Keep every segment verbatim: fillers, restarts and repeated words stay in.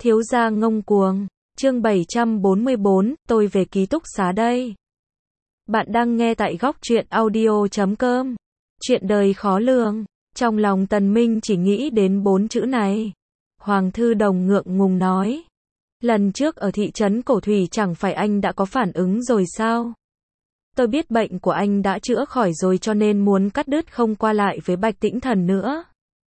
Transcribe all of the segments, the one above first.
Thiếu gia ngông cuồng. Chương bảy trăm bốn mươi bốn, tôi về ký túc xá đây. Bạn đang nghe tại góc truyện audio chấm com. Chuyện đời khó lường. Trong lòng Tần Minh chỉ nghĩ đến bốn chữ này. Hoàng Thư Đồng ngượng ngùng nói. Lần trước ở thị trấn Cổ Thủy chẳng phải anh đã có phản ứng rồi sao? Tôi biết bệnh của anh đã chữa khỏi rồi cho nên muốn cắt đứt không qua lại với Bạch Tĩnh Thần nữa.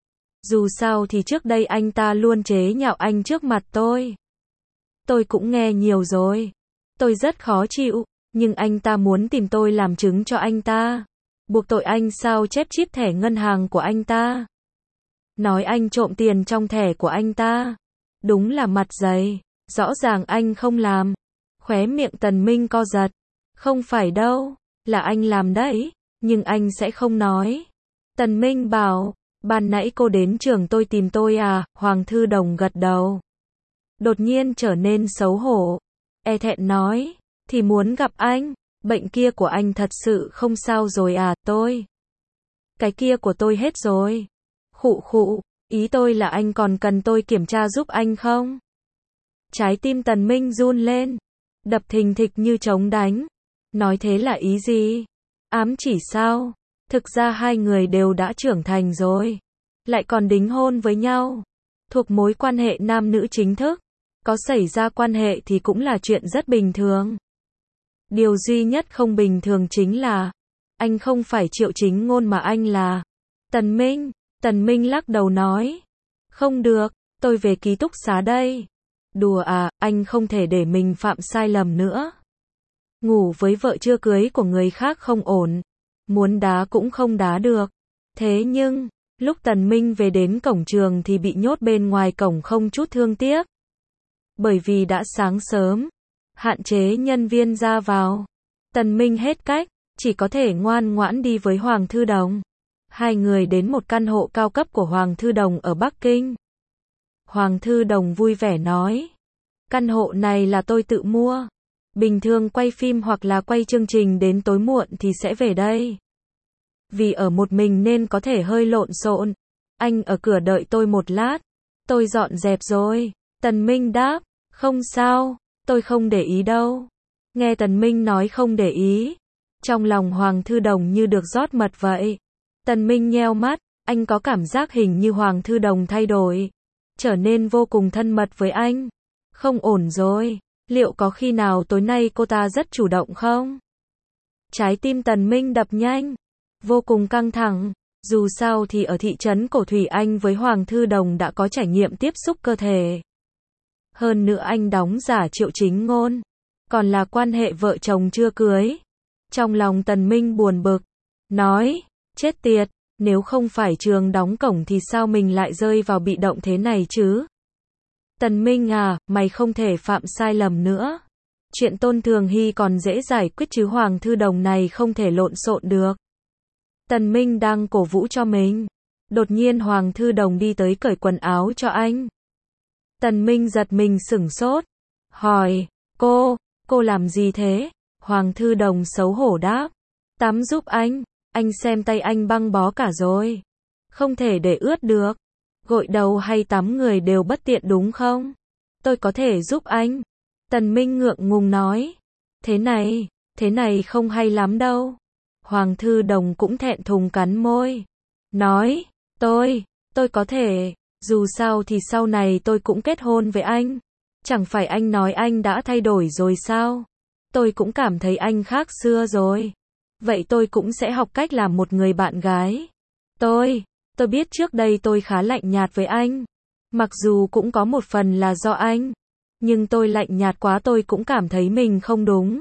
Dù sao thì trước đây anh ta luôn chế nhạo anh trước mặt tôi. Tôi cũng nghe nhiều rồi. Tôi rất khó chịu, nhưng anh ta muốn tìm tôi làm chứng cho anh ta. Buộc tội anh sao chép chip thẻ ngân hàng của anh ta. Nói anh trộm tiền trong thẻ của anh ta. Đúng là mặt dày, rõ ràng anh không làm. Khóe miệng Tần Minh co giật. Không phải đâu, là anh làm đấy, nhưng anh sẽ không nói. Tần Minh bảo, ban nãy cô đến trường tôi tìm tôi à? Hoàng Thư Đồng gật đầu. Đột nhiên trở nên xấu hổ. E thẹn nói, thì muốn gặp anh, bệnh kia của anh thật sự không sao rồi à? Tôi. Cái kia của tôi hết rồi. Khụ khụ, ý tôi là anh còn cần tôi kiểm tra giúp anh không? Trái tim Tần Minh run lên, đập thình thịch như trống đánh. Nói thế là ý gì? Ám chỉ sao? Thực ra hai người đều đã trưởng thành rồi, lại còn đính hôn với nhau, thuộc mối quan hệ nam nữ chính thức. Có xảy ra quan hệ thì cũng là chuyện rất bình thường. Điều duy nhất không bình thường chính là anh không phải Triệu Chính Ngôn mà anh là Tần Minh. Tần Minh lắc đầu nói, không được, tôi về ký túc xá đây. Đùa à, anh không thể để mình phạm sai lầm nữa. Ngủ với vợ chưa cưới của người khác không ổn, muốn đá cũng không đá được. Thế nhưng, lúc Tần Minh về đến cổng trường thì bị nhốt bên ngoài cổng không chút thương tiếc. Bởi vì đã sáng sớm, hạn chế nhân viên ra vào. Tần Minh hết cách, chỉ có thể ngoan ngoãn đi với Hoàng Thư Đồng. Hai người đến một căn hộ cao cấp của Hoàng Thư Đồng ở Bắc Kinh. Hoàng Thư Đồng vui vẻ nói, căn hộ này là tôi tự mua. Bình thường quay phim hoặc là quay chương trình đến tối muộn thì sẽ về đây. Vì ở một mình nên có thể hơi lộn xộn. Anh ở cửa đợi tôi một lát. Tôi dọn dẹp rồi. Tần Minh đáp, không sao, tôi không để ý đâu. Nghe Tần Minh nói không để ý, trong lòng Hoàng Thư Đồng như được rót mật vậy. Tần Minh nheo mắt, anh có cảm giác hình như Hoàng Thư Đồng thay đổi, trở nên vô cùng thân mật với anh. Không ổn rồi, liệu có khi nào tối nay cô ta rất chủ động không? Trái tim Tần Minh đập nhanh, vô cùng căng thẳng. Dù sao thì ở thị trấn Cổ Thủy anh với Hoàng Thư Đồng đã có trải nghiệm tiếp xúc cơ thể. Hơn nữa anh đóng giả Triệu Chính Ngôn, còn là quan hệ vợ chồng chưa cưới. Trong lòng Tần Minh buồn bực, nói, chết tiệt, nếu không phải trường đóng cổng thì sao mình lại rơi vào bị động thế này chứ? Tần Minh à, mày không thể phạm sai lầm nữa. Chuyện Tôn Thường Hy còn dễ giải quyết chứ Hoàng Thư Đồng này không thể lộn xộn được. Tần Minh đang cổ vũ cho mình. Đột nhiên Hoàng Thư Đồng đi tới cởi quần áo cho anh. Tần Minh giật mình sửng sốt. Hỏi, cô, cô làm gì thế? Hoàng Thư Đồng xấu hổ đáp. Tắm giúp anh, anh xem tay anh băng bó cả rồi. Không thể để ướt được. Gội đầu hay tắm người đều bất tiện đúng không? Tôi có thể giúp anh. Tần Minh ngượng ngùng nói. Thế này, thế này không hay lắm đâu. Hoàng Thư Đồng cũng thẹn thùng cắn môi. Nói, tôi, tôi có thể, dù sao thì sau này tôi cũng kết hôn với anh. Chẳng phải anh nói anh đã thay đổi rồi sao? Tôi cũng cảm thấy anh khác xưa rồi. Vậy tôi cũng sẽ học cách làm một người bạn gái. Tôi, tôi biết trước đây tôi khá lạnh nhạt với anh. Mặc dù cũng có một phần là do anh. Nhưng tôi lạnh nhạt quá tôi cũng cảm thấy mình không đúng.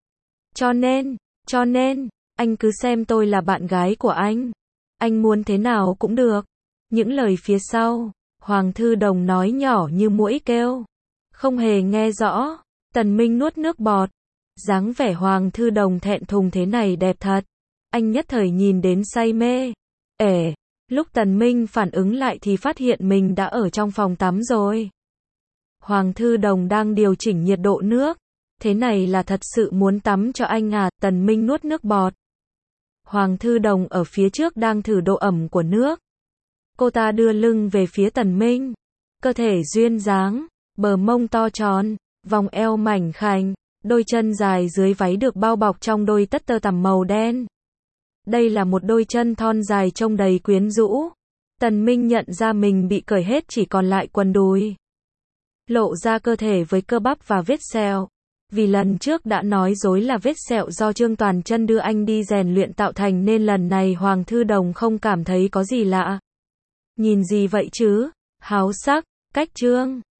Cho nên, cho nên, anh cứ xem tôi là bạn gái của anh. Anh muốn thế nào cũng được. Những lời phía sau, Hoàng Thư Đồng nói nhỏ như muỗi kêu. Không hề nghe rõ. Tần Minh nuốt nước bọt. Dáng vẻ Hoàng Thư Đồng thẹn thùng thế này đẹp thật. Anh nhất thời nhìn đến say mê. Ể, lúc Tần Minh phản ứng lại thì phát hiện mình đã ở trong phòng tắm rồi. Hoàng Thư Đồng đang điều chỉnh nhiệt độ nước. Thế này là thật sự muốn tắm cho anh à? Tần Minh nuốt nước bọt. Hoàng Thư Đồng ở phía trước đang thử độ ẩm của nước. Cô ta đưa lưng về phía Tần Minh. Cơ thể duyên dáng, bờ mông to tròn, vòng eo mảnh khảnh, đôi chân dài dưới váy được bao bọc trong đôi tất tơ tằm màu đen. Đây là một đôi chân thon dài trông đầy quyến rũ. Tần Minh nhận ra mình bị cởi hết chỉ còn lại quần đùi. Lộ ra cơ thể với cơ bắp và vết sẹo. Vì lần trước đã nói dối là vết sẹo do Trương Toàn Chân đưa anh đi rèn luyện tạo thành nên lần này Hoàng Thư Đồng không cảm thấy có gì lạ. Nhìn gì vậy chứ? Háo sắc, cách Trương